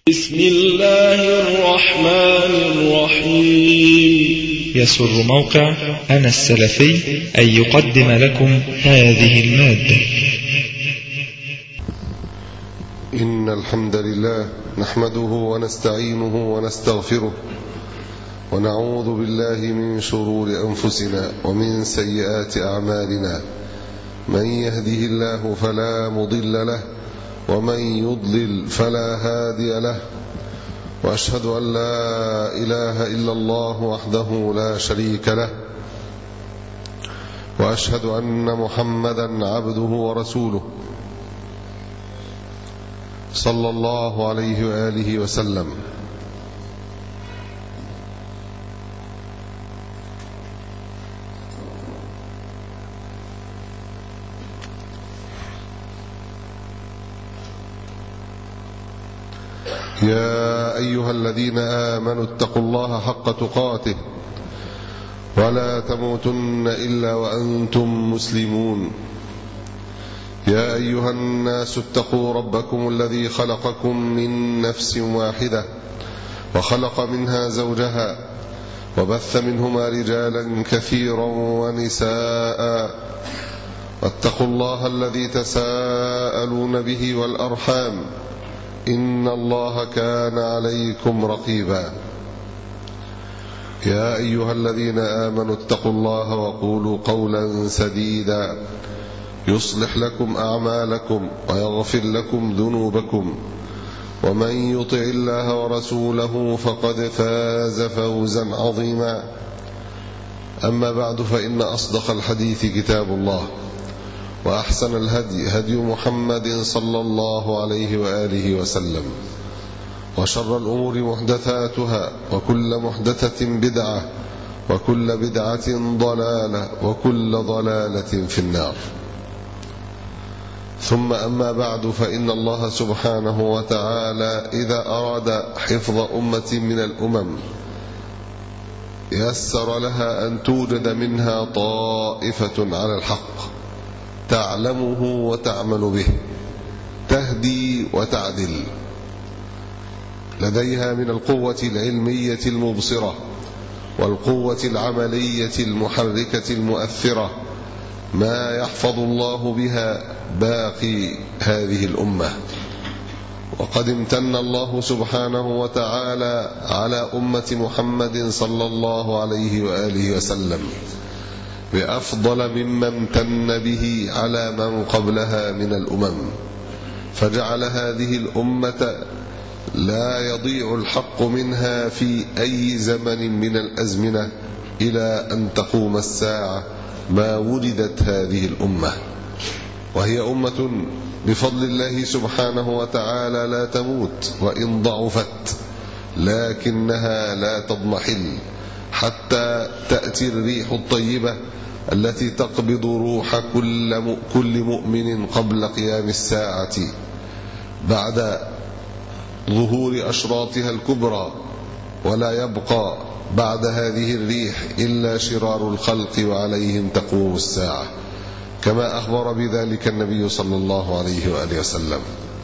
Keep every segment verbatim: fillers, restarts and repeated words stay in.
بسم الله الرحمن الرحيم. يسر موقع أنا السلفي أن يقدم لكم هذه المادة. إن الحمد لله نحمده ونستعينه ونستغفره ونعوذ بالله من شرور أنفسنا ومن سيئات أعمالنا. من يهده الله فلا مضل له ومن يضلل فلا هادي له، وأشهد أن لا إله إلا الله وحده لا شريك له، وأشهد أن محمدا عبده ورسوله صلى الله عليه وآله وسلم. يا أيها الذين آمنوا اتقوا الله حق تقاته ولا تموتن إلا وأنتم مسلمون. يا أيها الناس اتقوا ربكم الذي خلقكم من نفس واحدة وخلق منها زوجها وبث منهما رجالا كثيرا ونساء، واتقوا الله الذي تساءلون به والأرحام إن الله كان عليكم رقيبا. يا أيها الذين آمنوا اتقوا الله وقولوا قولا سديدا يصلح لكم أعمالكم ويغفر لكم ذنوبكم، ومن يطع الله ورسوله فقد فاز فوزا عظيما. أما بعد، فإن أصدق الحديث كتاب الله، وأحسن الهدي هدي محمد صلى الله عليه وآله وسلم، وشر الأمور محدثاتها، وكل محدثة بدعة، وكل بدعة ضلالة، وكل ضلالة في النار. ثم أما بعد، فإن الله سبحانه وتعالى إذا أراد حفظ أمة من الأمم يسر لها أن توجد منها طائفة على الحق تعلمه وتعمل به، تهدي وتعدل، لديها من القوة العلمية المبصرة والقوة العملية المحركة المؤثرة ما يحفظ الله بها باقي هذه الأمة. وقد امتن الله سبحانه وتعالى على أمة محمد صلى الله عليه وآله وسلم بأفضل مما امتن به على من قبلها من الأمم، فجعل هذه الأمة لا يضيع الحق منها في أي زمن من الأزمنة إلى أن تقوم الساعة ما ولدت هذه الأمة. وهي أمة بفضل الله سبحانه وتعالى لا تموت وإن ضعفت، لكنها لا تضمحل حتى تأتي الريح الطيبة التي تقبض روح كل كل مؤمن قبل قيام الساعة بعد ظهور أشراطها الكبرى، ولا يبقى بعد هذه الريح إلا شرار الخلق وعليهم تقوم الساعة، كما أخبر بذلك النبي صلى الله عليه وآله وسلم.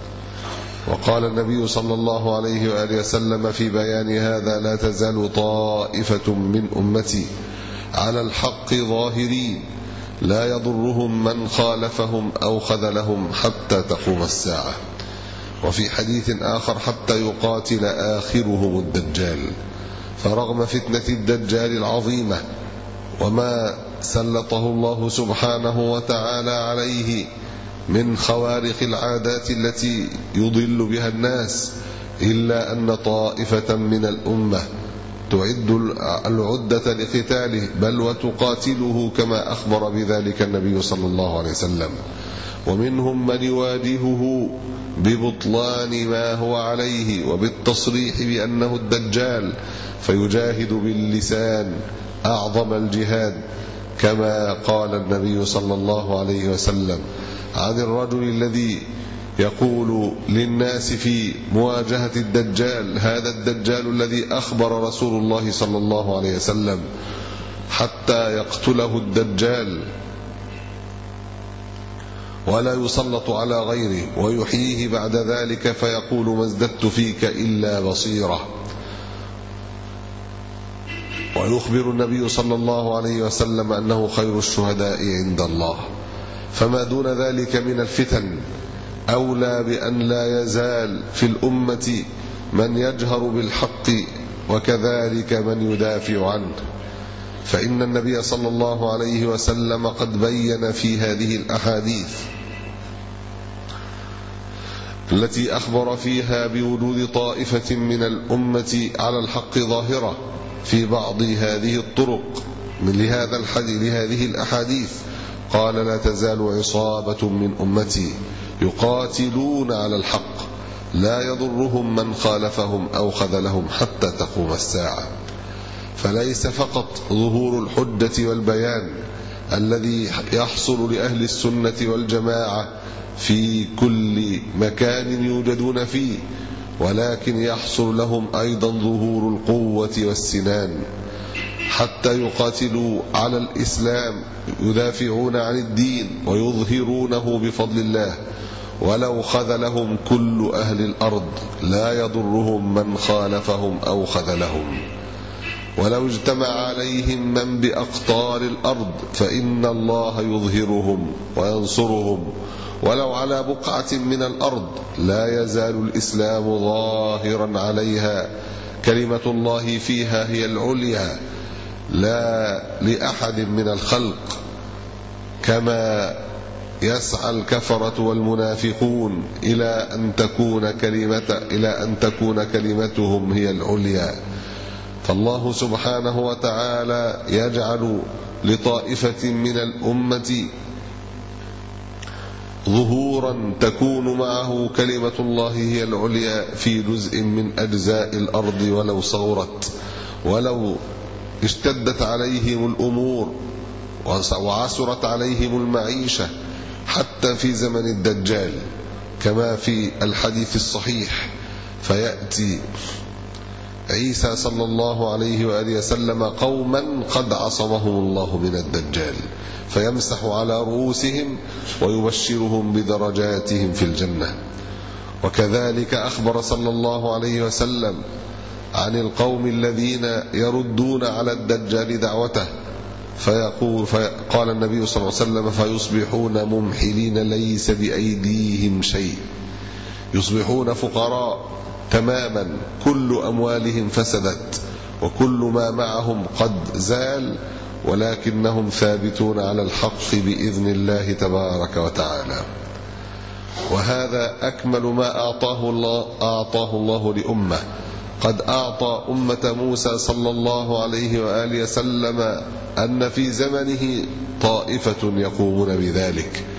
وقال النبي صلى الله عليه وآله وسلم في بيان هذا: لا تزال طائفة من أمتي على الحق ظاهرين لا يضرهم من خالفهم أو خذلهم حتى تقوم الساعة. وفي حديث آخر: حتى يقاتل آخرهم الدجال. فرغم فتنة الدجال العظيمة وما سلطه الله سبحانه وتعالى عليه من خوارق العادات التي يضل بها الناس، إلا أن طائفة من الأمة تعد العدة لقتاله، بل وتقاتله كما أخبر بذلك النبي صلى الله عليه وسلم. ومنهم من يواجهه ببطلان ما هو عليه وبالتصريح بأنه الدجال، فيجاهد باللسان أعظم الجهاد، كما قال النبي صلى الله عليه وسلم عن الرجل الذي يقول للناس في مواجهة الدجال: هذا الدجال الذي أخبر رسول الله صلى الله عليه وسلم حتى يقتله الدجال. ولا يسلط على غيره، ويحييه بعد ذلك فيقول ما ازددت فيك إلا بصيرة. ويخبر النبي صلى الله عليه وسلم أنه خير الشهداء عند الله. فما دون ذلك من الفتن أولى بأن لا يزال في الأمة من يجهر بالحق وكذلك من يدافع عنه، فإن النبي صلى الله عليه وسلم قد بين في هذه الأحاديث التي أخبر فيها بوجود طائفة من الأمة على الحق ظاهرة في بعض هذه الطرق من لهذا الحديث لهذه الأحاديث، قال لا تزال عصابة من أمتي يقاتلون على الحق لا يضرهم من خالفهم أو خذلهم حتى تقوم الساعة. فليس فقط ظهور الحجة والبيان الذي يحصل لأهل السنة والجماعة في كل مكان يوجدون فيه، ولكن يحصل لهم أيضا ظهور القوة والسنان حتى يقاتلوا على الإسلام، يدافعون عن الدين ويظهرونه بفضل الله، ولو خذلهم كل أهل الأرض لا يضرهم من خالفهم أو خذلهم، ولو اجتمع عليهم من بأقطار الأرض فإن الله يظهرهم وينصرهم، ولو على بقعة من الأرض لا يزال الإسلام ظاهرا عليها، كلمة الله فيها هي العليا لا لأحد من الخلق، كما يسعى الكفرة والمنافقون إلى أن تكون كلمة إلى أن تكون كلمتهم هي العليا. فالله سبحانه وتعالى يجعل لطائفة من الأمة ظهورا تكون معه كلمة الله هي العليا في جزء من أجزاء الأرض ولو صغرت، ولو اشتدت عليهم الأمور وعسرت عليهم المعيشة، حتى في زمن الدجال كما في الحديث الصحيح، فيأتي عيسى صلى الله عليه وآله وسلم قوما قد عصمهم الله من الدجال فيمسح على رؤوسهم ويبشرهم بدرجاتهم في الجنة. وكذلك أخبر صلى الله عليه وسلم عن القوم الذين يردون على الدجال دعوته، فيقول فقال النبي صلى الله عليه وسلم فيصبحون ممحلين ليس بأيديهم شيء، يصبحون فقراء تماما، كل أموالهم فسدت وكل ما معهم قد زال، ولكنهم ثابتون على الحق بإذن الله تبارك وتعالى. وهذا أكمل ما أعطاه الله, أعطاه الله لأمة. قد أعطى أمة موسى صلى الله عليه وآله وسلم أن في زمنه طائفة يقومون بذلك،